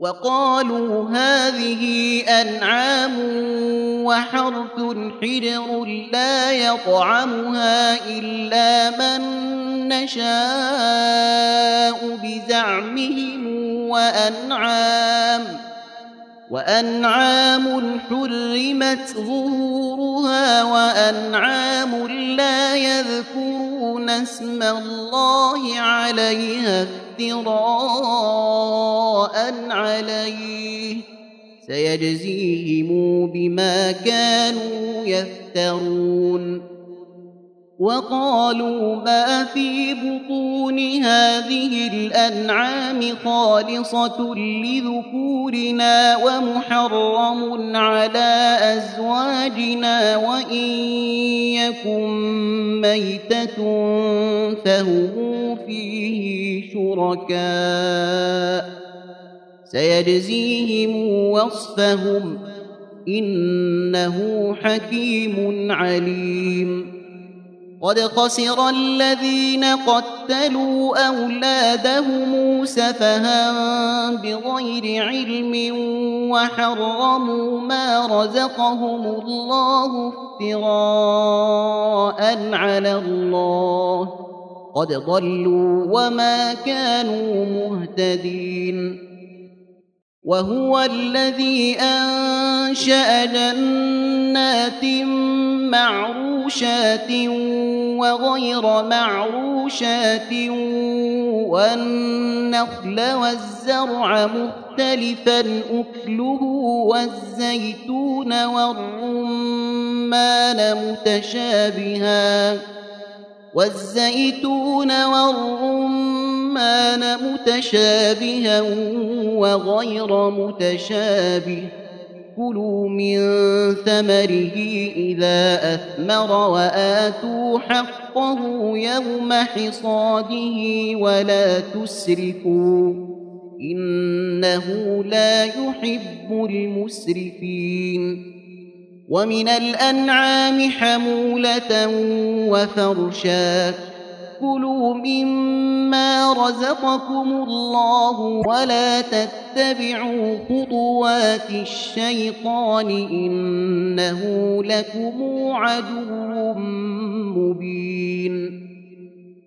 وقالوا هذه أنعام وحرث حجر لا يطعمها إلا من نشاء بزعمهم وأنعام حرمت ظهورها وأنعام لا يذكرون اسم الله عليها افتراء عليه سيجزيهم بما كانوا يفترون. وقالوا ما في بطون هذه الأنعام خالصة لذكورنا ومحرم على أزواجنا وإن يكن ميتة فهم فيه شركاء سيجزيهم وصفهم إنه حكيم عليم. قد خسر الذين قتلوا أولادهم سفها بغير علم وحرموا ما رزقهم الله افتراء على الله قد ضلوا وما كانوا مهتدين. وهو الذي أنشأ جنات معروشات وغير معروشات والنخل والزرع مختلفا أكله والزيتون والرمان متشابها وغير متشابه كلوا من ثمره إذا أثمر وآتوا حقه يوم حصاده ولا تسرفوا إنه لا يحب المسرفين. ومن الأنعام حمولة وفرشا كلوا مما رزقكم الله ولا تتبعوا خطوات الشيطان إنه لكم عدو مبين.